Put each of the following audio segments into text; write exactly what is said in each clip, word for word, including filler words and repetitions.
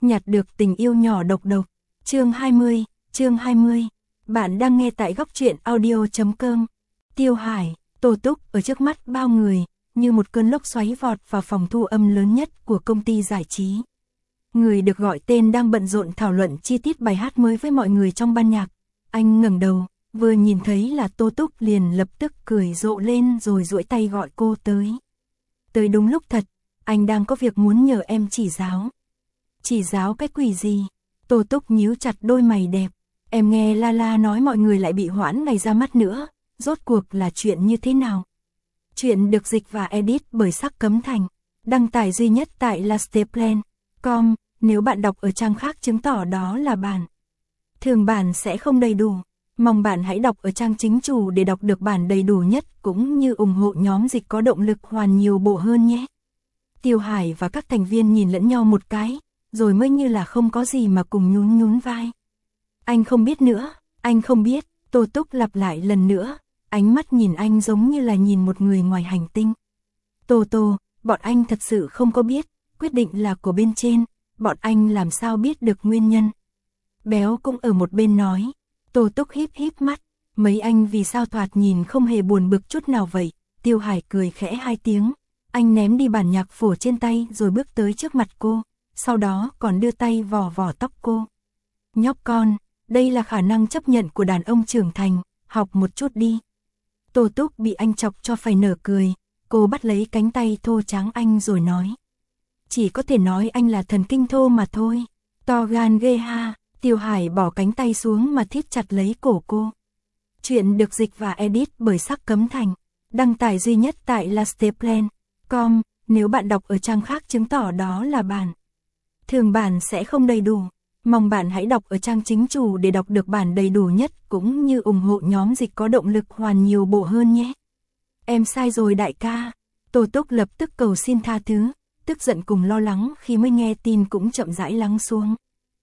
nhặt được tình yêu nhỏ độc độc. Chương hai mươi, chương hai mươi. Bạn đang nghe tại góc truyện audio chấm com. Tiêu Hải, Tô Túc ở trước mắt bao người, như một cơn lốc xoáy vọt vào phòng thu âm lớn nhất của công ty giải trí. Người được gọi tên đang bận rộn thảo luận chi tiết bài hát mới với mọi người trong ban nhạc. Anh ngẩng đầu, vừa nhìn thấy là Tô Túc liền lập tức cười rộ lên rồi duỗi tay gọi cô tới. Tới đúng lúc thật, anh đang có việc muốn nhờ em chỉ giáo. Chỉ giáo cái quỷ gì? Tô Túc nhíu chặt đôi mày đẹp. Em nghe La La nói mọi người lại bị hoãn ngày ra mắt nữa, rốt cuộc là chuyện như thế nào? Chuyện được dịch và edit bởi Sắc Cấm Thành, đăng tải duy nhất tại lasteplan chấm com, nếu bạn đọc ở trang khác chứng tỏ đó là bản. Thường bản sẽ không đầy đủ, mong bạn hãy đọc ở trang chính chủ để đọc được bản đầy đủ nhất cũng như ủng hộ nhóm dịch có động lực hoàn nhiều bộ hơn nhé. Tiêu Hải và các thành viên nhìn lẫn nhau một cái, rồi mới như là không có gì mà cùng nhún nhún vai. Anh không biết nữa, anh không biết, Tô Túc lặp lại lần nữa, ánh mắt nhìn anh giống như là nhìn một người ngoài hành tinh. Tô Tô, bọn anh thật sự không có biết, quyết định là của bên trên, bọn anh làm sao biết được nguyên nhân. Béo cũng ở một bên nói, Tô Túc híp híp mắt, mấy anh vì sao thoạt nhìn không hề buồn bực chút nào vậy. Tiêu Hải cười khẽ hai tiếng, anh ném đi bản nhạc phổ trên tay rồi bước tới trước mặt cô, sau đó còn đưa tay vò vò tóc cô. Nhóc con, đây là khả năng chấp nhận của đàn ông trưởng thành, học một chút đi. Tô Túc bị anh chọc cho phải nở cười, cô bắt lấy cánh tay thô trắng anh rồi nói. Chỉ có thể nói anh là thần kinh thô mà thôi, to gan ghê ha. Tiêu Hải bỏ cánh tay xuống mà thít chặt lấy cổ cô. Chuyện được dịch và edit bởi Sắc Cấm Thành, đăng tải duy nhất tại lasteplan chấm com, nếu bạn đọc ở trang khác chứng tỏ đó là bản. Thường bản sẽ không đầy đủ, mong bạn hãy đọc ở trang chính chủ để đọc được bản đầy đủ nhất cũng như ủng hộ nhóm dịch có động lực hoàn nhiều bộ hơn nhé. Em sai rồi đại ca. Tô Túc lập tức cầu xin tha thứ, tức giận cùng lo lắng khi mới nghe tin cũng chậm rãi lắng xuống.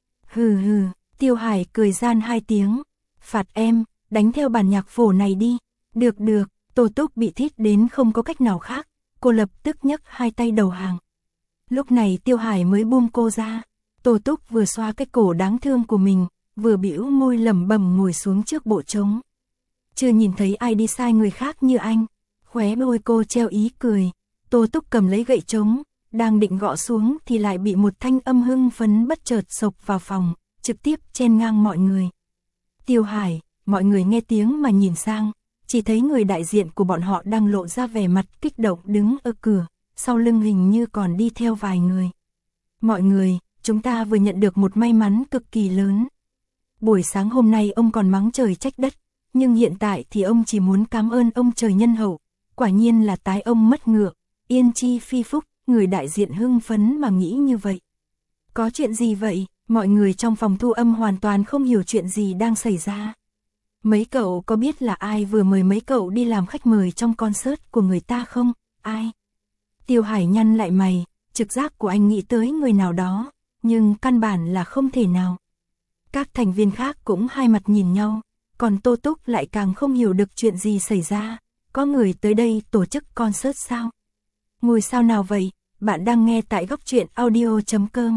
Hừ hừ, Tiêu Hải cười gian hai tiếng, phạt em, đánh theo bản nhạc phổ này đi. Được được, Tô Túc bị thít đến không có cách nào khác, cô lập tức nhấc hai tay đầu hàng. Lúc này Tiêu Hải mới buông cô ra, Tô Túc vừa xoa cái cổ đáng thương của mình, vừa bĩu môi lẩm bẩm ngồi xuống trước bộ trống. Chưa nhìn thấy ai đi sai người khác như anh, khóe môi cô treo ý cười. Tô Túc cầm lấy gậy trống, đang định gõ xuống thì lại bị một thanh âm hưng phấn bất chợt xộc vào phòng, trực tiếp chen ngang mọi người. Tiêu Hải, mọi người nghe tiếng mà nhìn sang, chỉ thấy người đại diện của bọn họ đang lộ ra vẻ mặt kích động đứng ở cửa, sau lưng hình như còn đi theo vài người. Mọi người, chúng ta vừa nhận được một may mắn cực kỳ lớn. Buổi sáng hôm nay ông còn mắng trời trách đất, nhưng hiện tại thì ông chỉ muốn cảm ơn ông trời nhân hậu, quả nhiên là tái ông mất ngựa, yên chi phi phúc. Người đại diện hưng phấn mà nghĩ như vậy. Có chuyện gì vậy? Mọi người trong phòng thu âm hoàn toàn không hiểu chuyện gì đang xảy ra. Mấy cậu có biết là ai vừa mời mấy cậu đi làm khách mời trong concert của người ta không? Ai? Tiêu Hải nhăn lại mày, trực giác của anh nghĩ tới người nào đó, nhưng căn bản là không thể nào. Các thành viên khác cũng hai mặt nhìn nhau, còn Tô Túc lại càng không hiểu được chuyện gì xảy ra. Có người tới đây tổ chức concert sao? Ngôi sao nào vậy? Bạn đang nghe tại góc truyện audio chấm com.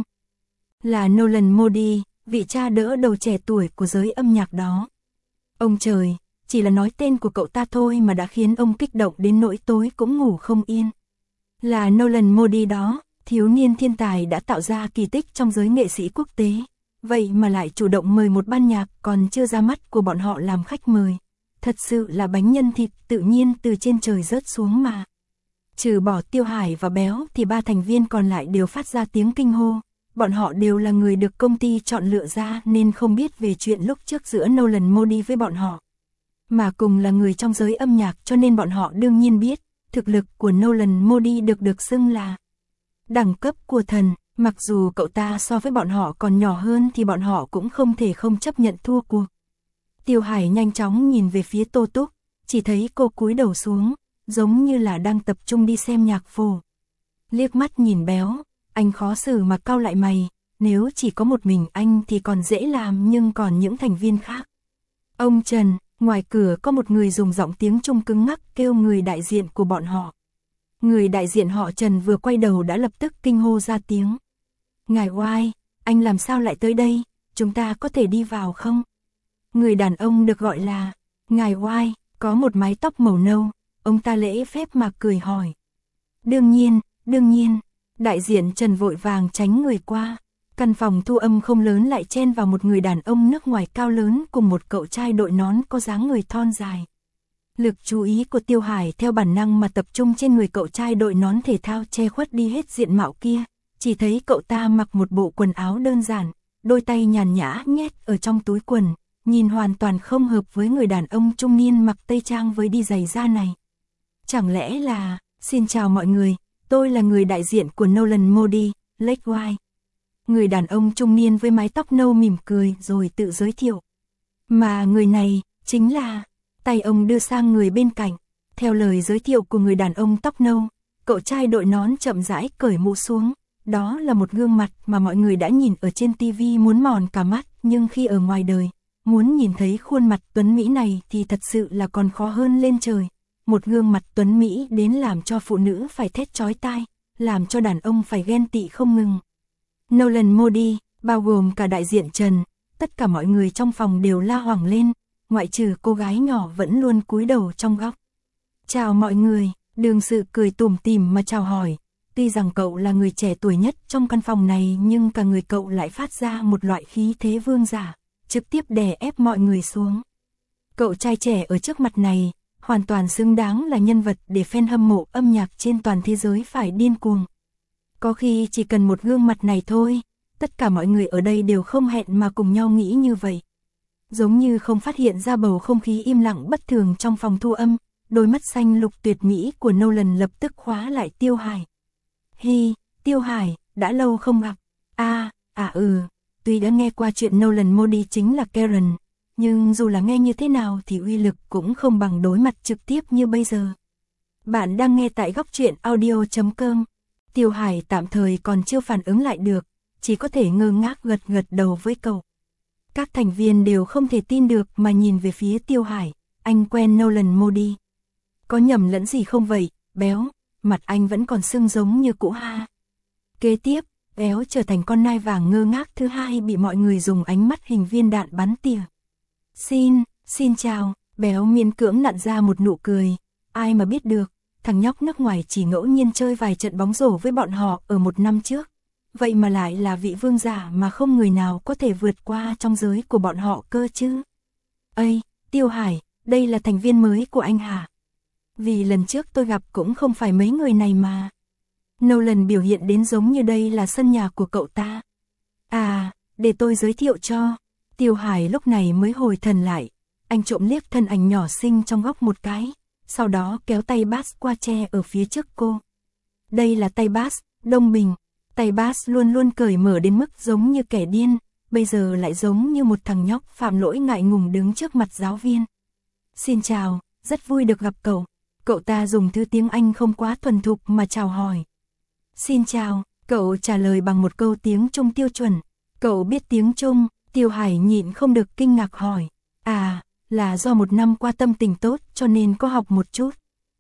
Là Nolan Modi, vị cha đỡ đầu trẻ tuổi của giới âm nhạc đó. Ông trời, chỉ là nói tên của cậu ta thôi mà đã khiến ông kích động đến nỗi tối cũng ngủ không yên. Là Nolan Modi đó, thiếu niên thiên tài đã tạo ra kỳ tích trong giới nghệ sĩ quốc tế. Vậy mà lại chủ động mời một ban nhạc còn chưa ra mắt của bọn họ làm khách mời. Thật sự là bánh nhân thịt tự nhiên từ trên trời rớt xuống mà. Trừ bỏ Tiêu Hải và Béo thì ba thành viên còn lại đều phát ra tiếng kinh hô. Bọn họ đều là người được công ty chọn lựa ra nên không biết về chuyện lúc trước giữa Nolan Modi với bọn họ. Mà cùng là người trong giới âm nhạc cho nên bọn họ đương nhiên biết, thực lực của Nolan Modi được được xưng là đẳng cấp của thần. Mặc dù cậu ta so với bọn họ còn nhỏ hơn thì bọn họ cũng không thể không chấp nhận thua cuộc. Tiêu Hải nhanh chóng nhìn về phía Tô Túc, chỉ thấy cô cúi đầu xuống, giống như là đang tập trung đi xem nhạc phổ. Liếc mắt nhìn Béo, anh khó xử mà cau lại mày, nếu chỉ có một mình anh thì còn dễ làm nhưng còn những thành viên khác. Ông Trần, ngoài cửa có một người dùng giọng tiếng Trung cứng ngắc kêu người đại diện của bọn họ. Người đại diện họ Trần vừa quay đầu đã lập tức kinh hô ra tiếng. Ngài Oai, anh làm sao lại tới đây, chúng ta có thể đi vào không? Người đàn ông được gọi là Ngài White, có một mái tóc màu nâu, ông ta lễ phép mà cười hỏi. Đương nhiên, đương nhiên, đại diện Trần vội vàng tránh người qua. Căn phòng thu âm không lớn lại chen vào một người đàn ông nước ngoài cao lớn cùng một cậu trai đội nón có dáng người thon dài. Lực chú ý của Tiêu Hải theo bản năng mà tập trung trên người cậu trai đội nón thể thao che khuất đi hết diện mạo kia, chỉ thấy cậu ta mặc một bộ quần áo đơn giản, đôi tay nhàn nhã nhét ở trong túi quần, nhìn hoàn toàn không hợp với người đàn ông trung niên mặc tây trang với đi giày da này. Chẳng lẽ là, xin chào mọi người, tôi là người đại diện của Nolan Modi, Lake White. Người đàn ông trung niên với mái tóc nâu mỉm cười rồi tự giới thiệu. Mà người này, chính là, tay ông đưa sang người bên cạnh. Theo lời giới thiệu của người đàn ông tóc nâu, cậu trai đội nón chậm rãi cởi mũ xuống. Đó là một gương mặt mà mọi người đã nhìn ở trên tivi muốn mòn cả mắt, nhưng khi ở ngoài đời, muốn nhìn thấy khuôn mặt tuấn Mỹ này thì thật sự là còn khó hơn lên trời. Một gương mặt tuấn Mỹ đến làm cho phụ nữ phải thét chói tai, làm cho đàn ông phải ghen tị không ngừng. Nolan Modi, bao gồm cả đại diện Trần, tất cả mọi người trong phòng đều la hoảng lên, ngoại trừ cô gái nhỏ vẫn luôn cúi đầu trong góc. Chào mọi người, Đường Sự cười tủm tỉm mà chào hỏi, tuy rằng cậu là người trẻ tuổi nhất trong căn phòng này nhưng cả người cậu lại phát ra một loại khí thế vương giả, trực tiếp đè ép mọi người xuống. Cậu trai trẻ ở trước mặt này, hoàn toàn xứng đáng là nhân vật để fan hâm mộ âm nhạc trên toàn thế giới phải điên cuồng. Có khi chỉ cần một gương mặt này thôi, tất cả mọi người ở đây đều không hẹn mà cùng nhau nghĩ như vậy. Giống như không phát hiện ra bầu không khí im lặng bất thường trong phòng thu âm, đôi mắt xanh lục tuyệt mỹ của Nolan lập tức khóa lại Tiêu Hải. Hi, Tiêu Hải, đã lâu không gặp. À, à ừ, tuy đã nghe qua chuyện Nolan Modi chính là Karen, nhưng dù là nghe như thế nào thì uy lực cũng không bằng đối mặt trực tiếp như bây giờ. Bạn đang nghe tại góc truyện audio chấm com. Tiêu Hải tạm thời còn chưa phản ứng lại được, chỉ có thể ngơ ngác gật gật đầu với cậu. Các thành viên đều không thể tin được mà nhìn về phía Tiêu Hải, anh quen Nolan Modi. Có nhầm lẫn gì không vậy, béo, mặt anh vẫn còn sưng giống như cũ ha. Kế tiếp, béo trở thành con nai vàng ngơ ngác thứ hai bị mọi người dùng ánh mắt hình viên đạn bắn tỉa. Xin, xin chào, béo miễn cưỡng nặn ra một nụ cười, ai mà biết được. Thằng nhóc nước ngoài chỉ ngẫu nhiên chơi vài trận bóng rổ với bọn họ ở một năm trước. Vậy mà lại là vị vương giả mà không người nào có thể vượt qua trong giới của bọn họ cơ chứ. Ây, Tiêu Hải, đây là thành viên mới của anh hả? Vì lần trước tôi gặp cũng không phải mấy người này mà. Nolan biểu hiện đến giống như đây là sân nhà của cậu ta. À, để tôi giới thiệu cho. Tiêu Hải lúc này mới hồi thần lại. Anh trộm liếc thân ảnh nhỏ xinh trong góc một cái. Sau đó kéo tay Bass qua che ở phía trước cô. Đây là tay Bass, Đông Bình. Tay Bass luôn luôn cởi mở đến mức giống như kẻ điên, bây giờ lại giống như một thằng nhóc phạm lỗi ngại ngùng đứng trước mặt giáo viên. Xin chào, rất vui được gặp cậu. Cậu ta dùng thứ tiếng Anh không quá thuần thục mà chào hỏi. Xin chào, cậu trả lời bằng một câu tiếng Trung tiêu chuẩn. Cậu biết tiếng Trung, Tiêu Hải nhịn không được kinh ngạc hỏi. À, là do một năm qua tâm tình tốt cho nên có học một chút.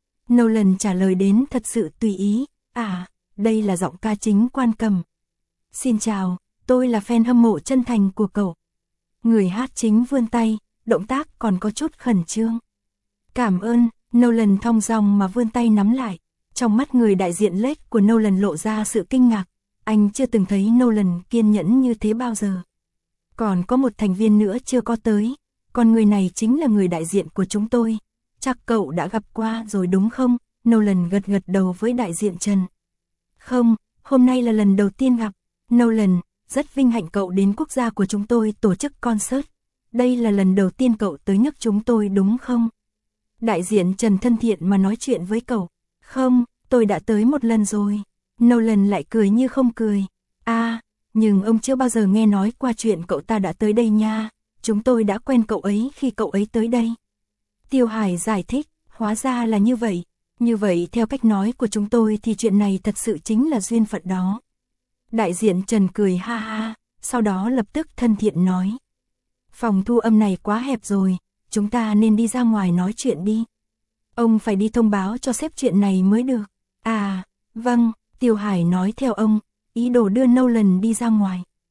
Nolan trả lời đến thật sự tùy ý. À, đây là giọng ca chính Quan Cầm. Xin chào, tôi là fan hâm mộ chân thành của cậu. Người hát chính vươn tay, động tác còn có chút khẩn trương. Cảm ơn, Nolan thong dong mà vươn tay nắm lại. Trong mắt người đại diện Lake của Nolan lộ ra sự kinh ngạc. Anh chưa từng thấy Nolan kiên nhẫn như thế bao giờ. Còn có một thành viên nữa chưa có tới. Còn người này chính là người đại diện của chúng tôi. Chắc cậu đã gặp qua rồi đúng không? Nolan gật gật đầu với đại diện Trần. Không, hôm nay là lần đầu tiên gặp. Nolan, rất vinh hạnh cậu đến quốc gia của chúng tôi tổ chức concert. Đây là lần đầu tiên cậu tới nước chúng tôi đúng không? Đại diện Trần thân thiện mà nói chuyện với cậu. Không, tôi đã tới một lần rồi. Nolan lại cười như không cười. À, nhưng ông chưa bao giờ nghe nói qua chuyện cậu ta đã tới đây nha. Chúng tôi đã quen cậu ấy khi cậu ấy tới đây. Tiêu Hải giải thích, hóa ra là như vậy. Như vậy theo cách nói của chúng tôi thì chuyện này thật sự chính là duyên phận đó. Đại diện Trần cười ha ha, sau đó lập tức thân thiện nói. Phòng thu âm này quá hẹp rồi, chúng ta nên đi ra ngoài nói chuyện đi. Ông phải đi thông báo cho sếp chuyện này mới được. À, vâng, Tiêu Hải nói theo ông, ý đồ đưa Nolan đi ra ngoài.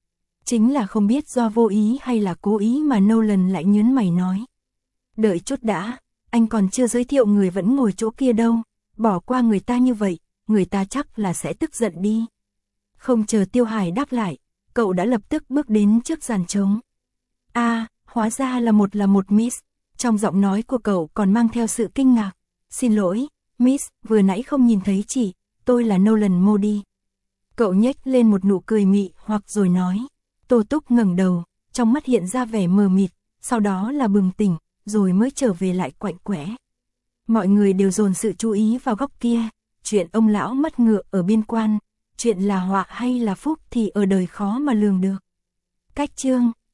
Chính là không biết do vô ý hay là cố ý mà Nolan lại nhớn mày nói. Đợi chút đã, anh còn chưa giới thiệu người vẫn ngồi chỗ kia đâu, bỏ qua người ta như vậy, người ta chắc là sẽ tức giận đi. Không chờ Tiêu Hải đáp lại, cậu đã lập tức bước đến trước dàn trống. A, à, hóa ra là một là một Miss, trong giọng nói của cậu còn mang theo sự kinh ngạc. Xin lỗi, Miss, vừa nãy không nhìn thấy chị, tôi là Nolan Modi. Cậu nhếch lên một nụ cười mị hoặc rồi nói. Tô Túc ngẩng đầu, trong mắt hiện ra vẻ mờ mịt, sau đó là bừng tỉnh, rồi mới trở về lại quạnh quẽ. Mọi người đều dồn sự chú ý vào góc kia, chuyện ông lão mất ngựa ở biên quan, chuyện là họa hay là phúc thì ở đời khó mà lường được. Cách chương